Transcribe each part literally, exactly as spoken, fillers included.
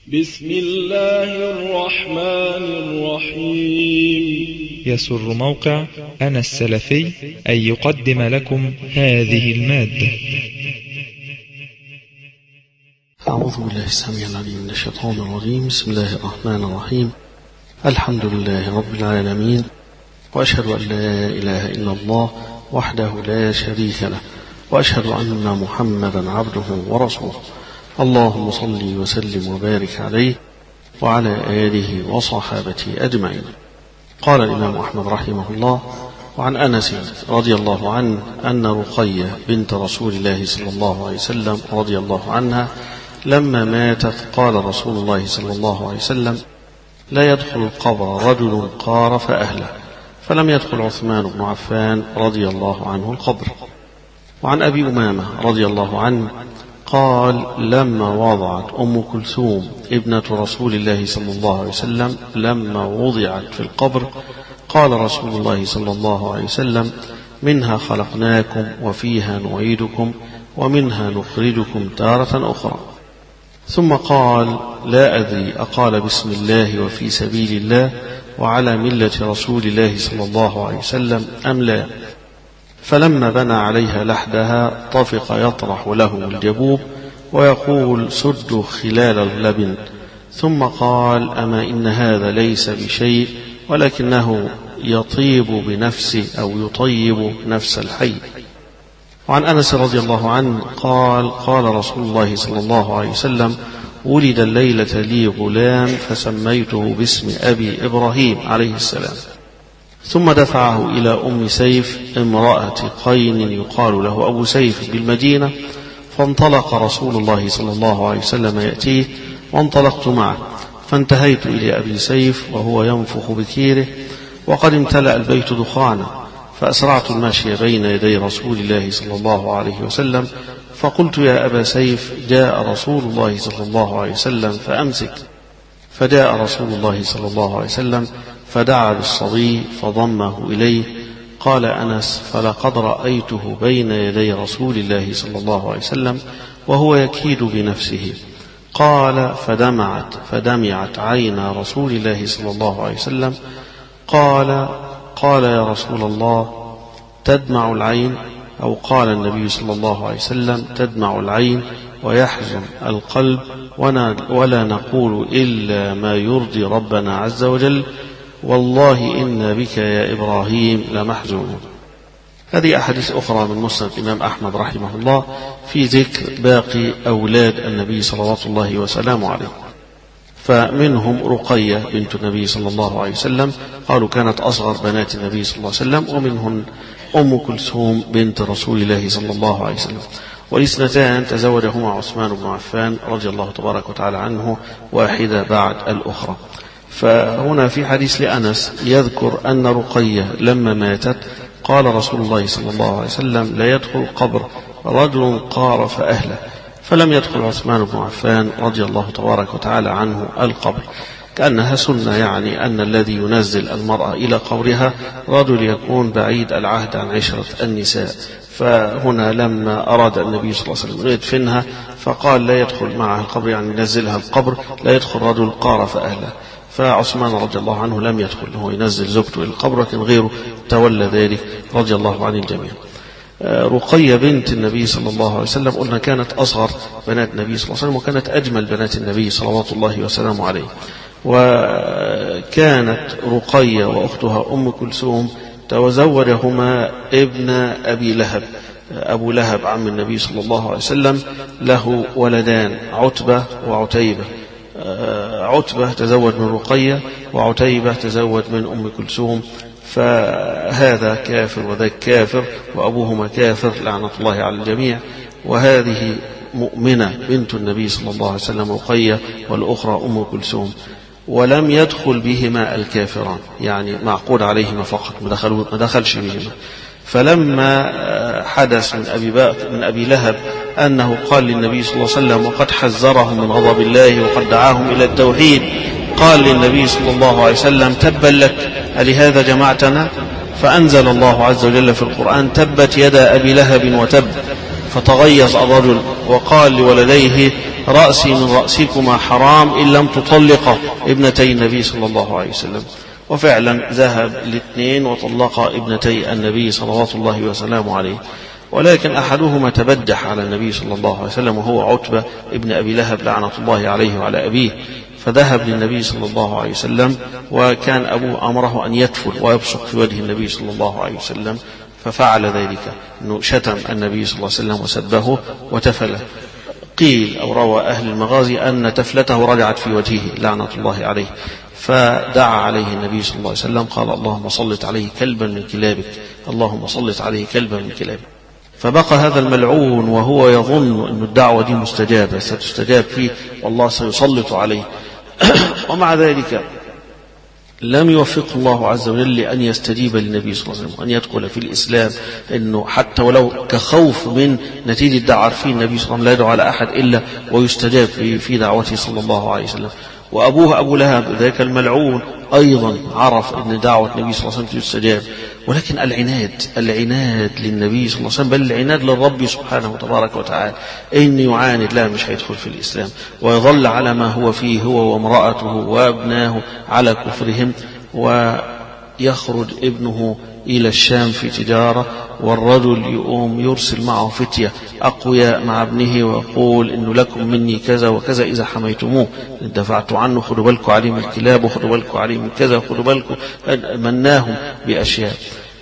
بسم الله الرحمن الرحيم. يسر موقع أنا السلفي أن يقدم لكم هذه المادة. أعوذ بالله السميع العليم من الشيطان الرجيم. بسم الله الرحمن الرحيم. الحمد لله رب العالمين، وأشهد أن لا إله إلا الله وحده لا شريك له، وأشهد أن محمدا عبده ورسوله. اللهم صل وسلم وبارك عليه وعلى آله وصحابته أجمعين. قال الإمام أحمد رحمه الله: وعن أنس رضي الله عنه أن رقية بنت رسول الله صلى الله عليه وسلم رضي الله عنها لما ماتت قال رسول الله صلى الله عليه وسلم: لا يدخل القبر رجل قارف أهله، فلم يدخل عثمان بن عفان رضي الله عنه القبر. وعن أبي أمامة رضي الله عنه قال: لما وضعت أم كلثوم ابنة رسول الله صلى الله عليه وسلم لما وضعت في القبر قال رسول الله صلى الله عليه وسلم: منها خلقناكم وفيها نعيدكم ومنها نخرجكم تارة أخرى. ثم قال: لا أدري أقال بسم الله وفي سبيل الله وعلى ملة رسول الله صلى الله عليه وسلم أم لا؟ فلما بنى عليها لحدها طفق يطرح له الجبوب ويقول: سدوا خلال اللبن. ثم قال: أما إن هذا ليس بشيء ولكنه يطيب بنفسه أو يطيب نفس الحي. وعن أنس رضي الله عنه قال: قال رسول الله صلى الله عليه وسلم: ولد الليلة لي غلام فسميته باسم أبي إبراهيم عليه السلام. ثم دفعه إلى أم سيف امرأة قين يقال له أبو سيف بالمدينة، فانطلق رسول الله صلى الله عليه وسلم يأتيه، وانطلقت معه، فانتهيت إلى أبي سيف وهو ينفخ بكيره وقد امتلأ البيت دخانا، فأسرعت المشي بين يدي رسول الله صلى الله عليه وسلم، فقلت: يا أبا سيف، جاء رسول الله صلى الله عليه وسلم فأمسك. فجاء رسول الله صلى الله عليه وسلم فدعا بالصبي فضمه إليه. قال أنس: فلقد رأيته بين يدي رسول الله صلى الله عليه وسلم وهو يكيد بنفسه. قال: فدمعت فدمعت عينا رسول الله صلى الله عليه وسلم. قال قال يا رسول الله، تدمع العين؟ أو قال النبي صلى الله عليه وسلم: تدمع العين ويحزن القلب، ولا نقول إلا ما يرضي ربنا عز وجل، والله إن بك يا إبراهيم لمحزون. هذه أحاديث أخرى من مسند الإمام أحمد رحمه الله في ذكر باقي أولاد النبي صلوات الله وسلامه عليه. فمنهم رقية بنت النبي صلى الله عليه وسلم، قالوا كانت أصغر بنات النبي صلى الله عليه وسلم، ومنهن أم كلثوم بنت رسول الله صلى الله عليه وسلم. والاثنتان تزوجهما عثمان بن عفان رضي الله تبارك وتعالى عنه، واحدة بعد الأخرى. فهنا في حديث لأنس يذكر أن رقية لما ماتت قال رسول الله صلى الله عليه وسلم: لا يدخل قبر رجل قارف أهله، فلم يدخل عثمان بن عفان رضي الله تبارك وتعالى عنه القبر، كأنها سنة، يعني أن الذي ينزل المرأة إلى قبرها رجل يكون بعيد العهد عن عشرة النساء. فهنا لما أراد النبي صلى الله عليه وسلم يدفنها فقال: لا يدخل معها القبر، يعني ينزلها القبر، لا يدخل رجل قارف أهله. فعثمان رضي الله عنه لم يدخل، هو ينزل زوجته إلى القبر، لكن غيره تولى ذلك رضي الله عن الجميع. رقية بنت النبي صلى الله عليه وسلم قلنا كانت أصغر بنات النبي صلى الله عليه وسلم، وكانت أجمل بنات النبي صلوات الله وسلامه عليه. وكانت رقية وأختها أم كلثوم تزوجهما ابن أبي لهب. أبو لهب عم النبي صلى الله عليه وسلم له ولدان، عتبة وعتيبة. عتبة تزوج من رقية، وعتيبة تزوج من أم كلثوم، فهذا كافر وذاك كافر، وأبوهما كافر لعنة الله على الجميع. وهذه مؤمنة بنت النبي صلى الله عليه وسلم رقية، والأخرى أم كلثوم، ولم يدخل بهما الكافران، يعني معقود عليهما فقط، ما دخلش بهما. فلما حدث من أبي, من أبي لهب أنه قال للنبي صلى الله عليه وسلم وقد حذرهم من غضب الله وقد دعاهم إلى التوحيد، قال للنبي صلى الله عليه وسلم: تبا لك، ألهذا جمعتنا؟ فأنزل الله عز وجل في القرآن: تبت يدا أبي لهب وتب. فتغيظ الرجل وقال لولديه: رأسي من رأسكما حرام إن لم تطلق ابنتي النبي صلى الله عليه وسلم. وفعلا ذهب الاثنين وطلق ابنتي النبي صلوات الله وسلامه عليه، ولكن أحدهما تبدح على النبي صلى الله عليه وسلم وهو عتبة ابن أبي لهب لعنة الله عليه وعلى أبيه، فذهب للنبي صلى الله عليه وسلم، وكان أبوه أمره أن يتفل ويبصق في وجه النبي صلى الله عليه وسلم، ففعل ذلك، أنه شتم النبي صلى الله عليه وسلم وسبه وتفله. قيل أو روى أهل المغازي أن تفلته رجعت في وجهه لعنة الله عليه، فدعا عليه النبي صلى الله عليه وسلم قال اللهم صلت عليه كلبا من كلابك، اللهم صلت عليه كلبا من كلابك. فبقى هذا الملعون وهو يظن أن الدعوة دي مستجابة ستستجاب فيه والله سيسلط عليه ومع ذلك لم يوفق الله عز وجل أن يستجيب للنبي صلى الله عليه وسلم وأن يدخل في الإسلام، إنه حتى ولو كخوف من نتيجة دعوة فيه النبي صلى الله عليه وسلم لا يدعو على أحد إلا ويستجاب في دعوته صلى الله عليه وسلم. وأبوه أبو لهب ذاك الملعون أيضا عرف أن دعوة النبي صلى الله عليه وسلم تستجاب، ولكن العناد العناد للنبي صلى الله عليه وسلم، بل العناد للرب سبحانه وتبارك وتعالى، إن يعاند لا مش هيدخل في الإسلام ويظل على ما هو فيه هو وامرأته وابناه على كفرهم، ويخرج ابنه إلى الشام في تجارة، والرجل يقوم يرسل معه فتية أقوياء مع ابنه ويقول إنه لكم مني كذا وكذا إذا حميتموه، دفعت عنه، خدوا بالكم عليه من الكلاب وخدوا بالكم عليه من كذا وخدوا بالكم، مناهم بأشياء.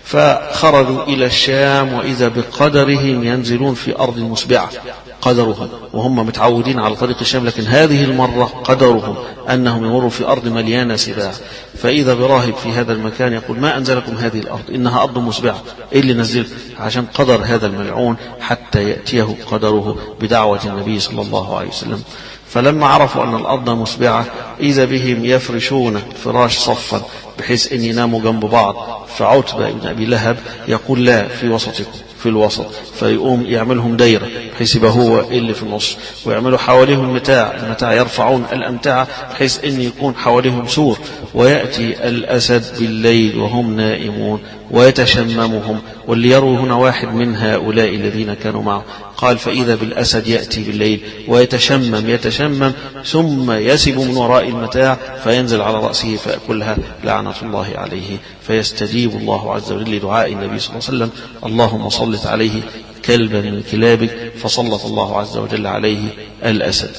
فخرجوا إلى الشام وإذا بقدرهم ينزلون في أرض مسبعة قدرهم، وهم متعودين على طريق الشام، لكن هذه المرة قدرهم أنهم يمروا في أرض مليانة سباع، فإذا براهب في هذا المكان يقول ما أنزلكم هذه الأرض إنها أرض مسبعة، إيه اللي نزل؟ عشان قدر هذا الملعون حتى يأتيه قدره بدعوة النبي صلى الله عليه وسلم. فلما عرفوا أن الأرض مسبعة إذا بهم يفرشون فراش صفا بحيث أن يناموا جنب بعض، فعتبة بن أبي لهب يقول لا في وسطكم في الوسط، فيقوم يعملهم دايرة بحيث يبقى هو اللي في النص، ويعملوا حواليهم المتاع المتاع يرفعون الأمتعة بحيث أن يكون حواليهم سور، ويأتي الأسد بالليل وهم نائمون ويتشممهم. واللي يروي هنا واحد من هؤلاء الذين كانوا معه قال فإذا بالأسد يأتي بالليل ويتشمم يتشمم ثم يسب من وراء المتاع فينزل على رأسه فيأكلها لعنة الله عليه، فيستجيب الله عز وجل لدعاء النبي صلى الله عليه وسلم اللهم صلت عليه كلبا من كلابك، فصلت الله عز وجل عليه الأسد.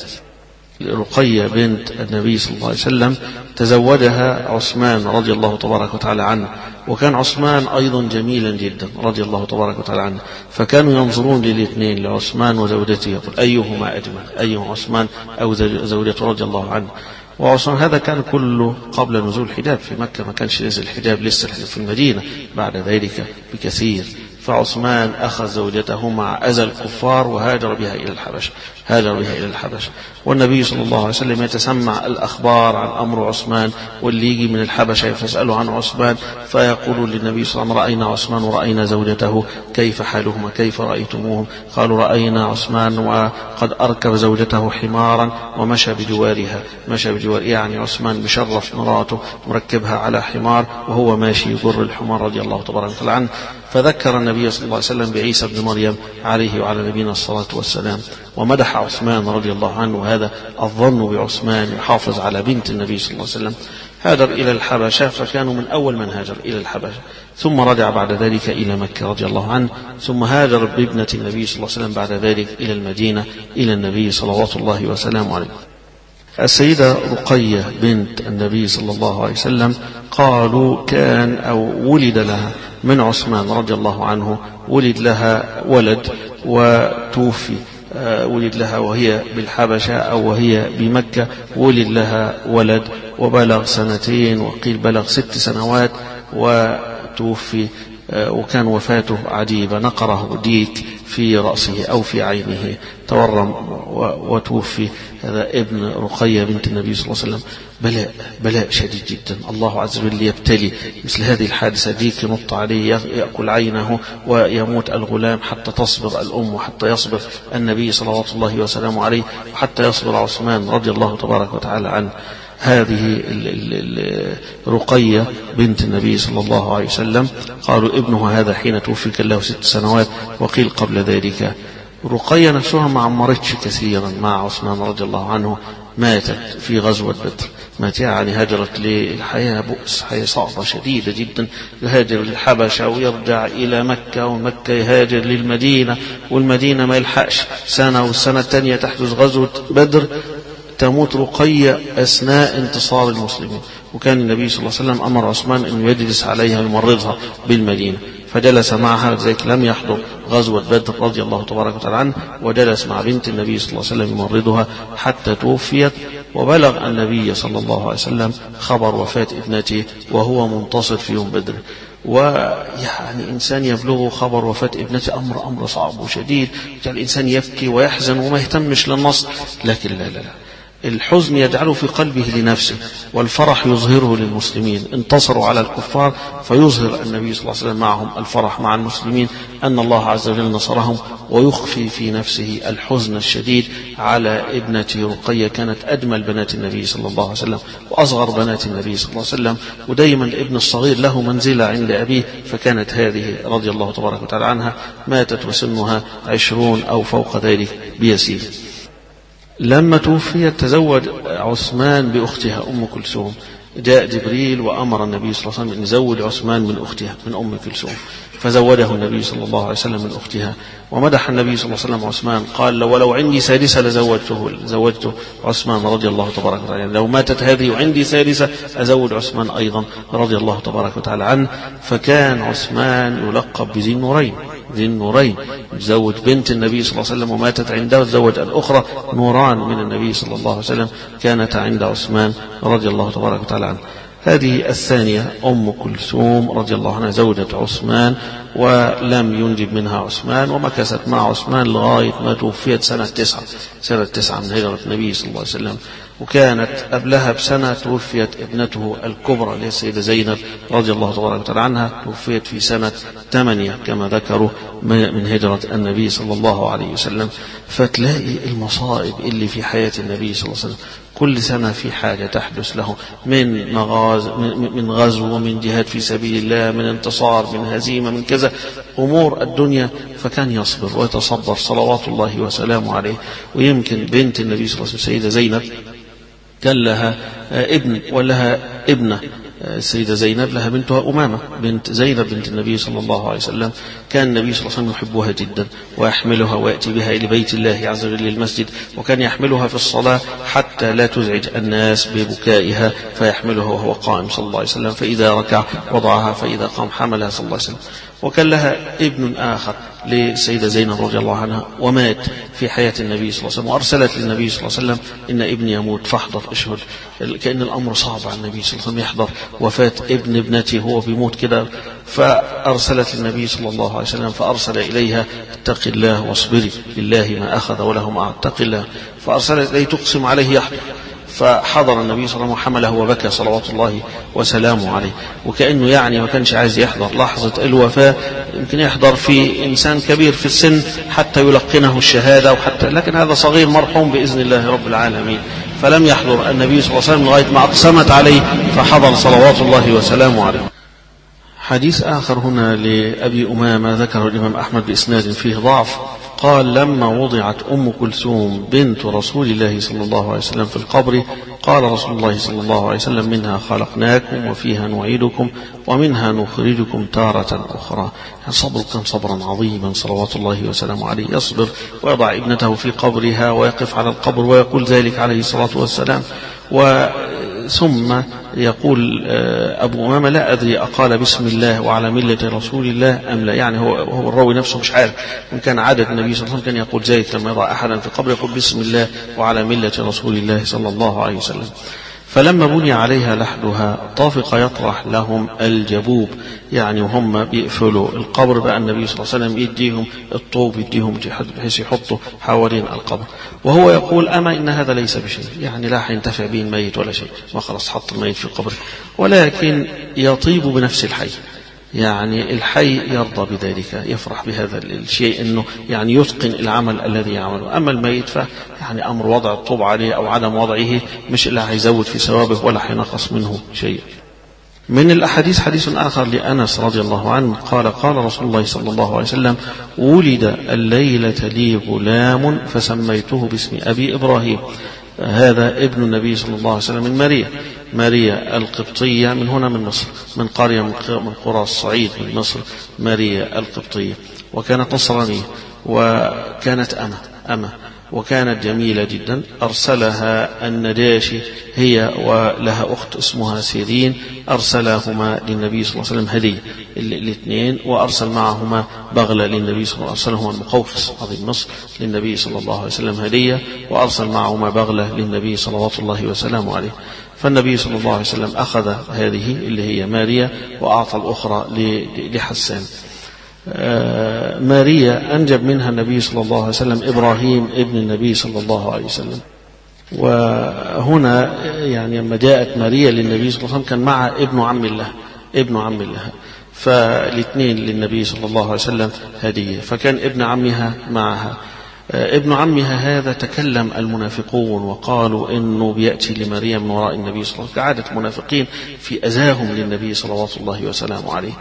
رقية بنت النبي صلى الله عليه وسلم تزوجها عثمان رضي الله تبارك وتعالى عنه، وكان عثمان أيضا جميلا جدا رضي الله تبارك وتعالى عنه، فكانوا ينظرون للاثنين لعثمان وزوجته يقول أيهما أجمل، أيهما عثمان أو زوجته رضي الله عنه. وعثمان هذا كان كله قبل نزول الحجاب في مكة، ما كانش نزل الحجاب لسه في المدينة بعد ذلك بكثير. فعثمان أخذ زوجته مع أذى الكفار وهاجر بها إلى الحبشة هاجر بها إلى الحبشة والنبي صلى الله عليه وسلم يتسمع الأخبار عن أمر عثمان، واللي يجي من الحبشة فيسألوا عن عثمان فيقولوا للنبي صلى الله عليه وسلم رأينا عثمان ورأينا زوجته كيف حالهما كيف رأيتموهم؟ قالوا رأينا عثمان وقد أركب زوجته حمارا ومشى بجوارها مشى بجوار يعني عثمان مشرف مراته مركبها على حمار وهو ماشي يجر الحمار رضي الله تبارك وتعالى عنه. فذكر النبي صلى الله عليه وسلم بعيسى بن مريم عليه وعلى نبينا الصلاة والسلام، ومدح عثمان رضي الله عنه، وهذا الظن بعثمان يحافظ على بنت النبي صلى الله عليه وسلم. هاجر إلى الحبشة، فكانوا من أول من هاجر إلى الحبشة، ثم رجع بعد ذلك إلى مكة رضي الله عنه، ثم هاجر بابنة النبي صلى الله عليه وسلم بعد ذلك إلى المدينة إلى النبي صلوات الله وسلامه عليه. السيدة رقية بنت النبي صلى الله عليه وسلم قالوا كان أو ولد لها من عثمان رضي الله عنه ولد لها ولد وتوفي، ولد لها وهي بالحبشة أو وهي بمكة، ولد لها ولد وبلغ سنتين وقيل بلغ ست سنوات وتوفي، وكان وفاته عجيبة، نقره ديك في رأسه أو في عينه تورم وتوفي. هذا ابن رقية بنت النبي صلى الله عليه وسلم. بلاء بلاء شديد جدا، الله عز وجل يبتلي مثل هذه الحادثة، ديك ينط عليه يأكل عينه ويموت الغلام حتى تصبر الأم وحتى يصبر النبي صلوات الله وسلامه عليه وحتى يصبر عثمان رضي الله تبارك وتعالى عنه. هذه رقية بنت النبي صلى الله عليه وسلم قالوا ابنها هذا حين توفي كان له ست سنوات وقيل قبل ذلك. رقية نفسها ما عمرتش كثيرا مع عثمان رضي الله عنه، ماتت في غزوة بدر، مات يعني هجرت للحياة بؤس، حياة صعبة شديدة جدا، يهاجر للحبشة ويرجع إلى مكة، ومكة يهاجر للمدينة، والمدينة ما يلحقش سنة، والسنة الثانية تحدث غزوة بدر، تموت رقية أثناء انتصار المسلمين. وكان النبي صلى الله عليه وسلم أمر عثمان أن يجلس عليها ويمرضها بالمدينة، فجلس معها، لذلك لم يحضر غزوة بدر رضي الله تبارك وتعالى عنه، وجلس مع بنت النبي صلى الله عليه وسلم يمرضها حتى توفيت. وبلغ النبي صلى الله عليه وسلم خبر وفاة ابنته وهو منتصر في يوم بدر. ويعني إنسان يبلغ خبر وفاة ابنته أمر أمر صعب وشديد، يعني الإنسان يبكي ويحزن وما يهتمش للنصر، لكن لا لا لا الحزن يجعله في قلبه لنفسه، والفرح يظهره للمسلمين. انتصروا على الكفار فيظهر النبي صلى الله عليه وسلم معهم الفرح مع المسلمين أن الله عز وجل نصرهم، ويخفي في نفسه الحزن الشديد على ابنته رقية، كانت أجمل بنات النبي صلى الله عليه وسلم وأصغر بنات النبي صلى الله عليه وسلم، ودايما الابن الصغير له منزلة عند أبيه، فكانت هذه رضي الله تبارك وتعالى عنها ماتت وسنها عشرون أو فوق ذلك بيسير. لما توفيت تزوج عثمان بأختها أم كلثوم، جاء جبريل وأمر النبي صلى الله عليه وسلم أن يزوج عثمان من أختها من أم كلثوم، فزوجه النبي صلى الله عليه وسلم من أختها. ومدح النبي صلى الله عليه وسلم عثمان، قال ولو عندي سادسة لزوجته زوجته عثمان رضي الله تبارك وتعالى، يعني لو ماتت هذه وعندي سادسة أزوج عثمان أيضا رضي الله تبارك وتعالى عنه. فكان عثمان يلقب بذي النورين، ذي النورين، تزوج بنت النبي صلى الله عليه وسلم وماتت عنده، وتزوج الأخرى نوران من النبي صلى الله عليه وسلم كانت عند عثمان رضي الله تبارك وتعالى عنه. هذه الثانية أم كلثوم رضي الله عنها زوجة عثمان، ولم ينجب منها عثمان، ومكثت مع عثمان لغاية ما توفيت سنة تسعة سنة تسعة من هجرة النبي صلى الله عليه وسلم. وكانت قبلها بسنة توفيت ابنته الكبرى اللي هي السيدة زينب رضي الله تبارك وتعالى عنها، توفيت في سنة ثمانية كما ذكروا من هجرة النبي صلى الله عليه وسلم. فتلاقي المصائب اللي في حياة النبي صلى الله عليه وسلم كل سنة في حاجة تحدث له، من مغاز من غزو، ومن جهاد في سبيل الله، من انتصار، من هزيمة، من كذا أمور الدنيا، فكان يصبر ويتصبر صلوات الله وسلامه عليه. ويمكن بنت النبي صلى الله عليه وسلم السيدة زينب كان لها ابن ولها ابنة، السيدة زينب لها بنتها أمامة بنت زينب بنت النبي صلى الله عليه وسلم، كان النبي صلى الله عليه وسلم يحبها جدا ويحملها ويأتي بها إلى بيت الله عز وجل المسجد، وكان يحملها في الصلاة حتى لا تزعج الناس ببكائها، فيحملها وهو قائم صلى الله عليه وسلم، فإذا ركع وضعها، فإذا قام حملها صلى الله عليه وسلم. وكان لها ابن آخر للسيدة زينب رضي الله عنها ومات في حياة النبي صلى الله عليه وسلم، وأرسلت للنبي صلى الله عليه وسلم إن ابني يموت فاحضر اشهد، كأن الأمر صعب على النبي صلى الله عليه وسلم يحضر وفاة ابن ابنتي هو بيموت كده. فأرسلت للنبي صلى الله عليه وسلم فأرسل إليها اتق الله واصبري لله ما أخذ وله ما أعطى، اتق الله. فأرسلت إليه تقسم عليه يحضر، فحضر النبي صلى الله عليه وسلم وحمله وبكى صلوات الله وسلامه عليه، وكأنه يعني ما كانش عايز يحضر لحظة الوفاة. يمكن يحضر في إنسان كبير في السن حتى يلقنه الشهادة وحتى، لكن هذا صغير مرحوم بإذن الله رب العالمين، فلم يحضر النبي صلى الله عليه وسلم لغاية ما أقسمت عليه فحضر صلوات الله وسلامه عليه. حديث آخر هنا لأبي أمامة ذكره الإمام أحمد بإسناد فيه ضعف، قال لما وضعت أم كلثوم بنت رسول الله صلى الله عليه وسلم في القبر، قال رسول الله صلى الله عليه وسلم منها خلقناكم وفيها نعيدكم ومنها نخرجكم تارة أخرى. صبر كان صبرا عظيما صلوات الله وسلامه عليه، يصبر ويضع ابنته في قبرها ويقف على القبر ويقول ذلك عليه الصلاة والسلام. و ثم يقول أبو أمامة لا أدري أقال بسم الله وعلى ملة رسول الله أم لا، يعني هو هو الراوي نفسه مش عارف، وإن كان عادة النبي صلى الله عليه وسلم كان يقول ذلك لما يضع أحدا في القبر يقول بسم الله وعلى ملة رسول الله صلى الله عليه وسلم. فلما بني عليها لحدها طافق يطرح لهم الجبوب، يعني وهم بيقفلوا القبر بقى النبي صلى الله عليه وسلم يديهم الطوب يديهم بحيث يحطوا حوالين القبر، وهو يقول أما إن هذا ليس بشيء، يعني لا حينتفع به الميت ولا شيء، ما خلاص حط الميت في القبر، ولكن يطيب بنفس الحي، يعني الحي يرضى بذلك، يفرح بهذا الشيء انه يعني يتقن العمل الذي يعمله. اما الميت ف يعني امر وضع الطوب عليه او عدم وضعه مش اللي هيزود في ثوابه ولا هينقص منه شيء. من الأحاديث حديث آخر لأنس رضي الله عنه قال قال رسول الله صلى الله عليه وسلم: ولد الليلة لي غلام فسميته باسم أبي إبراهيم. هذا ابن النبي صلى الله عليه وسلم من ماريا ماريا القبطية، من هنا من مصر، من قرية من قرى الصعيد من مصر، ماريا القبطية، وكانت نصرانية، وكانت أمة أمة وكانت جميلة جدا. أرسلها النجاشي هي ولها أخت اسمها سيرين، أرسلهما للنبي صلى الله عليه وسلم هدية الاثنين، وأرسل معهما بغلة للنبي صلى الله عليه وسلم، هو المقوقس عظيم مصر، للنبي صلى الله عليه وسلم هدية، وأرسل معهما بغلة للنبي صلوات الله وسلامه عليه. فالنبي صلى الله عليه وسلم أخذ هذه اللي هي ماريا وأعطى الأخرى لحسان. آه ماريا أنجب منها النبي صلى الله عليه وسلم إبراهيم ابن النبي صلى الله عليه وسلم. وهنا يعني لما جاءت ماريا للنبي صلى الله عليه وسلم كان مع ابن عم الله ابن عم الله فالاثنين للنبي صلى الله عليه وسلم هدية، فكان ابن عمها معها. آه ابن عمها هذا تكلم المنافقون وقالوا إنه بيأتي لماريا من وراء النبي صلى الله عليه وسلم، كعادة المنافقين في أذاهم للنبي صلوات الله وسلامه عليه.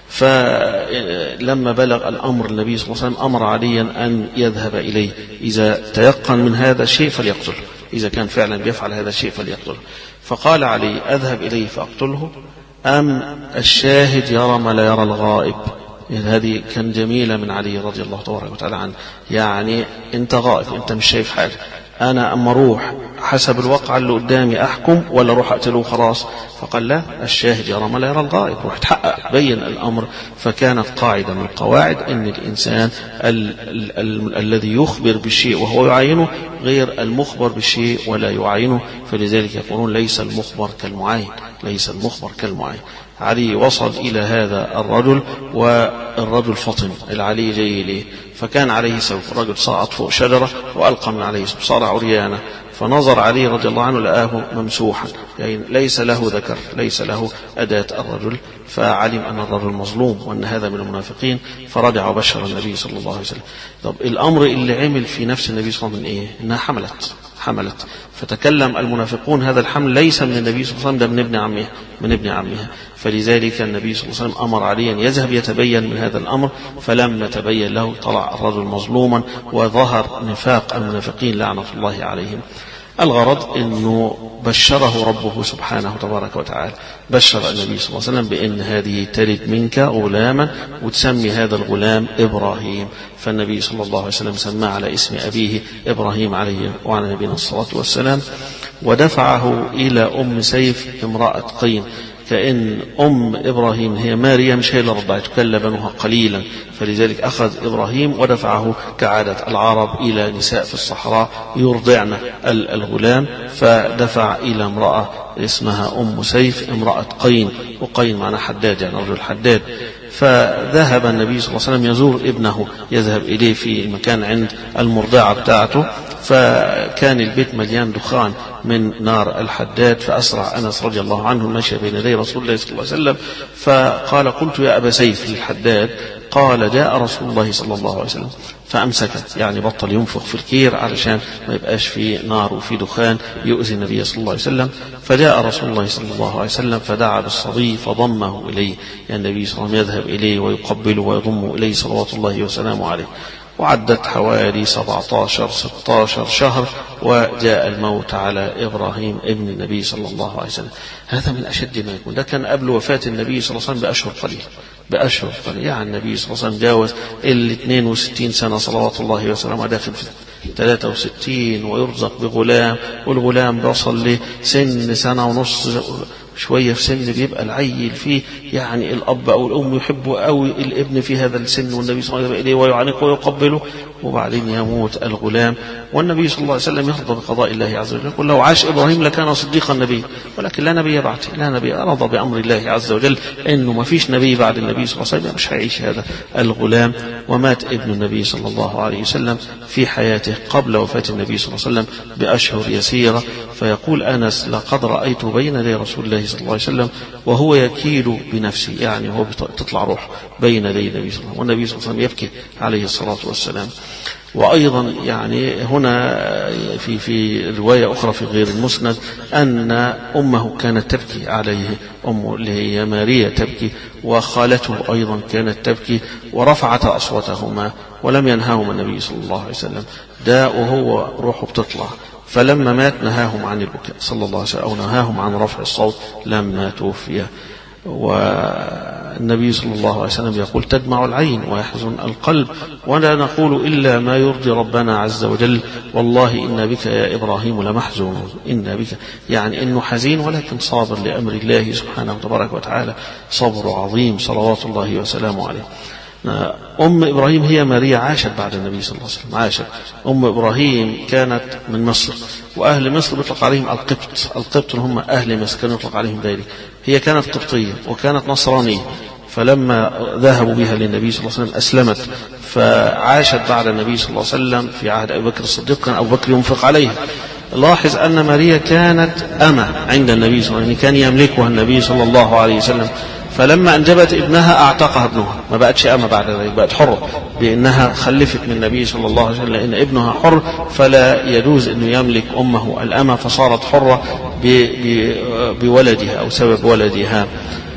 فلما بلغ الأمر النبي صلى الله عليه وسلم أمر عليا أن يذهب إليه، إذا تيقن من هذا الشيء فليقتله، إذا كان فعلا بيفعل هذا الشيء فليقتله. فقال علي: أذهب إليه فأقتله أم الشاهد يرى ما لا يرى الغائب؟ يعني هذه كان جميلة من علي رضي الله تبارك وتعالى عنه، يعني أنت غائب، أنت مش شايف حاجة، أنا أما أروح حسب الواقع اللي قدامي أحكم ولا أروح أقتله خلاص؟ فقال: لا، الشاهد يرى ما لا يرى الغائب، روح تحقق بين الأمر. فكانت قاعدة من القواعد أن الإنسان ال- ال- ال- الذي يخبر بالشيء وهو يعاينه غير المخبر بالشيء ولا يعاينه، فلذلك يقولون: ليس المخبر كالمعاين، ليس المخبر كالمعاين. علي وصل إلى هذا الرجل، والرجل فطن، العلي جاي إليه، فكان عليه سوف، الرجل صعد فوق شجرة وألقى من عليه سوف، صار عريانا، فنظر علي رضي الله عنه لقاه ممسوحا، يعني ليس له ذكر، ليس له أداة الرجل، فعلم أن الرجل مظلوم وأن هذا من المنافقين، فرجع وبشر النبي صلى الله عليه وسلم. طب الأمر اللي عمل في نفس النبي صلى الله عليه وسلم من إيه؟ إنها حملت حملت فتكلم المنافقون هذا الحمل ليس من النبي صلى الله عليه وسلم، ده من ابن عمها من ابن عمها فلذلك النبي صلى الله عليه وسلم أمر عليا أن يذهب يتبين من هذا الأمر، فلما تبين له طلع الرجل مظلوما، وظهر نفاق المنافقين لعنة الله عليهم. الغرض أنه بشره ربه سبحانه تبارك وتعالى، بشر النبي صلى الله عليه وسلم بأن هذه تلد منك غلاما وتسمي هذا الغلام إبراهيم، فالنبي صلى الله عليه وسلم سمى على اسم أبيه إبراهيم عليه وعلى نبينا الصلاة والسلام. ودفعه إلى أم سيف امرأة قين، كأن أم إبراهيم هي ماريا مش هي اللي رضعته، كان لبنها قليلا، فلذلك أخذ إبراهيم ودفعه كعادة العرب إلى نساء في الصحراء يرضعن الغلام، فدفع إلى امرأة اسمها أم سيف امرأة قين، وقين معنى حداد يعني رجل حداد. فذهب النبي صلى الله عليه وسلم يزور ابنه، يذهب إليه في المكان عند المرضعة بتاعته، فكان البيت مليان دخان من نار الحداد، فأسرع أنس رضي الله عنه مشى بين يدي رسول الله صلى الله عليه وسلم، فقال: قلت يا أبا سيف للحداد، قال: جاء رسول الله صلى الله عليه وسلم، فأمسك، يعني بطل ينفخ في الكير علشان ما يبقاش في نار وفي دخان يؤذي النبي صلى الله عليه وسلم. فجاء رسول الله صلى الله عليه وسلم فدعا بالصبي فضمه إليه، يعني النبي صلى الله عليه وسلم يذهب إليه ويقبله ويضمه إليه صلوات الله وسلامه عليه. وعدت حوالي سبعة عشر ستة عشر شهر، وجاء الموت على إبراهيم ابن النبي صلى الله عليه وسلم. هذا من أشد ما يكون، ده كان قبل وفاة النبي صلى الله عليه وسلم بأشهر قليل بأشهر قليل يعني النبي صلى الله عليه وسلم جاوز ال اثنين وستين سنة صلوات الله وسلامه، داخل في ثلاثة وستين، ويرزق بغلام، والغلام بيصل لسن سنة ونص شوية، في سن بيبقى العيل فيه يعني الأب أو الأم يحبوا أوي الابن في هذا السن، والنبي صلى الله عليه وسلم ويعنقه ويقبله، وبعدين يموت الغلام، والنبي صلى الله عليه وسلم يرضى بقضاء الله عز وجل. يقول: لو عاش إبراهيم لكان صديقا نبي، ولكن لا نبي بعده، لا نبي، رضى بأمر الله عز وجل إنه ما فيش نبي بعد النبي صلى الله عليه وسلم، مش هيعيش هذا الغلام. ومات ابن النبي صلى الله عليه وسلم في حياته قبل وفاة النبي صلى الله عليه وسلم بأشهر يسيرة. فيقول أنس: لقد رأيت بين يدي رسول الله صلى الله عليه وسلم وهو يكيل بنفسه، يعني هو تطلع روح بين يدي النبي صلى الله عليه وسلم، والنبي صلى الله عليه وسلم يبكي عليه الصلاة والسلام. وأيضا يعني هنا في في رواية أخرى في غير المسند أن أمه كانت تبكي عليه، أمه اللي هي ماريا تبكي، وخالته أيضا كانت تبكي، ورفعتا أصواتهما ولم ينهاهما النبي صلى الله عليه وسلم. داءه وروحه بتطلع، فلما مات نهاهم عن البكاء صلى الله عليه وسلم، أو نهاهم عن رفع الصوت لما توفي. والنبي صلى الله عليه وسلم يقول: تدمع العين ويحزن القلب، ولا نقول إلا ما يرضي ربنا عز وجل، والله إن بك يا إبراهيم لمحزون. إن بك يعني إنه حزين ولكن صابر لأمر الله سبحانه وتبارك وتعالى، صبر عظيم صلوات الله وسلامه عليه. أم إبراهيم هي ماريا، عاشت بعد النبي صلى الله عليه وسلم، عاشت. أم إبراهيم كانت من مصر، وأهل مصر بيطلق عليهم القبط، القبط هم أهل مصر كانوا يطلق عليهم ذلك. هي كانت قبطية وكانت نصرانية، فلما ذهبوا بها للنبي صلى الله عليه وسلم أسلمت، فعاشت بعد النبي صلى الله عليه وسلم في عهد أبي بكر الصديق، كان أبو بكر ينفق عليها. لاحظ أن ماريا كانت أمة عند النبي صلى الله عليه وسلم، كان يملكها النبي صلى الله عليه وسلم، فلما أنجبت ابنها أعتقها ابنها، ما بقتش أمة بعد ذلك، بقت حرة، بأنها خلفت من النبي صلى الله عليه وسلم، لأن ابنها حر فلا يجوز أنه يملك أمه الأمة، فصارت حرة بولدها أو سبب ولدها.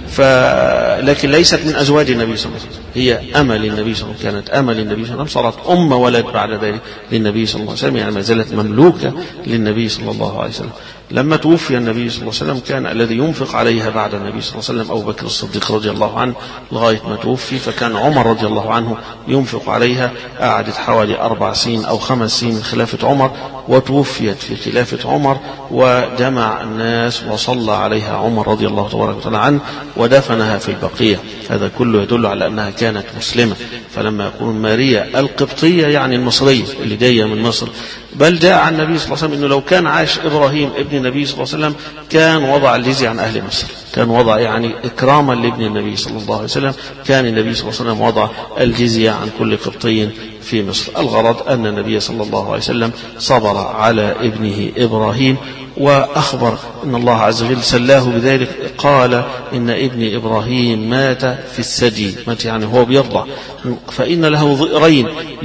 لكن ليست من أزواج النبي صلى الله عليه وسلم، هي أمة للنبي صلى الله عليه وسلم، كانت أمة للنبي صلى الله عليه وسلم، صارت أم ولد بعد ذلك للنبي صلى الله عليه وسلم، يعني ما زالت مملوكة للنبي صلى الله عليه وسلم. لما توفي النبي صلى الله عليه وسلم كان الذي ينفق عليها بعد النبي صلى الله عليه وسلم أبو بكر الصديق رضي الله عنه لغاية ما توفي، فكان عمر رضي الله عنه ينفق عليها. قعدت حوالي أربع سنين أو خمس سنين من خلافة عمر، وتوفيت في خلافة عمر، وجمع الناس وصلى عليها عمر رضي الله تبارك وتعالى عنه، ودفنها في البقيع. هذا كله يدل على أنها كانت مسلمة. فلما يقول ماريا القبطية يعني المصرية اللي جاية من مصر، بل جاء عن النبي صلى الله عليه وسلم أنه لو كان عاش إبراهيم ابن النبي صلى الله عليه وسلم كان وضع الجزية عن أهل مصر، كان وضع يعني إكراما لابن النبي صلى الله عليه وسلم، كان النبي صلى الله عليه وسلم وضع الجزية عن كل قبطي في مصر. الغرض أن النبي صلى الله عليه وسلم صبر على ابنه إبراهيم، وأخبر أن الله عز وجل سلاه بذلك، قال إن ابن إبراهيم مات في الثدي، مات يعني هو بيرضع، فإن له ضئرين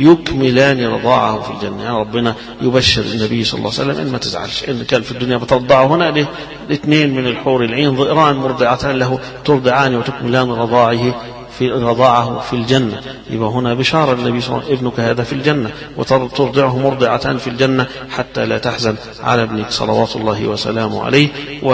يكملان رضاعه في الجنة. يعني ربنا يبشر النبي صلى الله عليه وسلم إن ما تزعلش، إن كان في الدنيا بترضعه، هنا الاثنين من الحور العين ضئران مرضعتان له ترضعان وتكملان رضاعه في رضاعه في الجنة. يبقى هنا بشارة النبي صلى الله عليه وسلم ابنك هذا في الجنة، وترضعه مرضعتان في الجنة حتى لا تحزن على ابنك صلوات الله وسلامه عليه.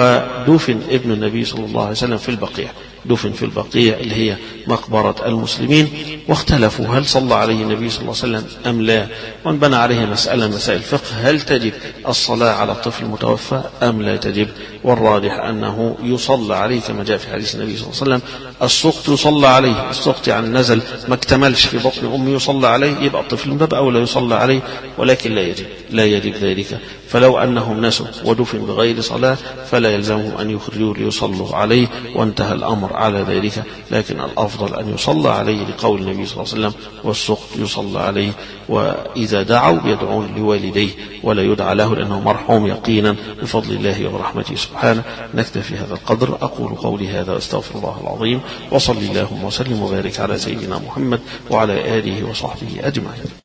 ودفن ابن النبي صلى الله عليه وسلم في البقيع، دفن في البقيع اللي هي مقبرة المسلمين. واختلفوا هل صلى عليه النبي صلى الله عليه وسلم أم لا، وانبنى عليه مسألة مسائل الفقه، هل تجب الصلاة على الطفل المتوفى أم لا تجب؟ والراجح أنه يصلى عليه كما جاء في حديث النبي صلى الله عليه وسلم: السقط يصلى عليه، السقط يعني نزل ما اكتملش في بطن أمه يصلى عليه، يبقى الطفل من باب أولى يصلى عليه، ولكن لا يجب لا يجب ذلك. فلو أنهم نسوا ودفن بغير صلاة فلا يلزمهم أن يخرجوا ليصلوا عليه، وانتهى الأمر على ذلك. لكن الأفضل أن يصلى عليه لقول النبي صلى الله عليه وسلم: والسقط يصلى عليه. وإذا دعوا يدعون لوالديه ولا يدعى له، لأنه مرحوم يقينا بفضل الله ورحمته سبحانه. نكتفي هذا القدر. أقول قولي هذا واستغفر الله العظيم، وصلي اللهم وسلم وبارك على سيدنا محمد وعلى آله وصحبه أجمعين.